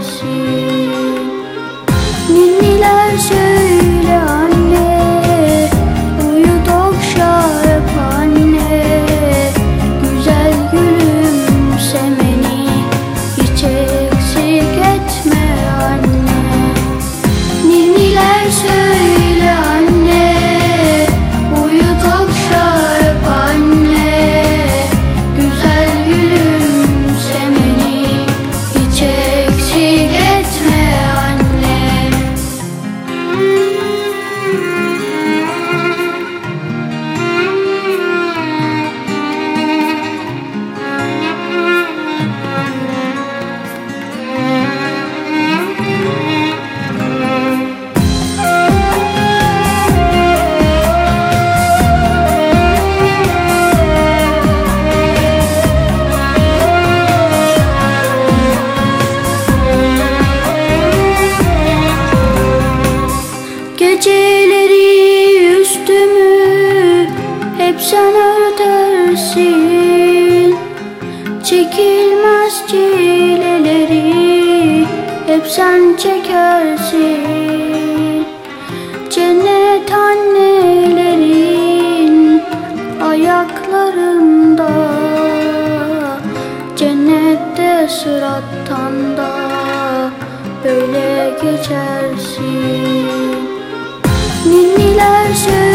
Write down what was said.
geçersin. Ninniler söyle anne, uyut okşa öp anne. Güzel gülümsemeni hiç eksik etme anne. Ninniler söyle anne, uyut okşa öp anne. Güzel gülümsemeni hiç eksik etme anne. Geceleri üstümü hep sen örtersin. Çekilmez çileleri hep sen çekersin. Cennet annelerin ayaklarında, cennette sırattan da böyle geçersin. Ninniler söyle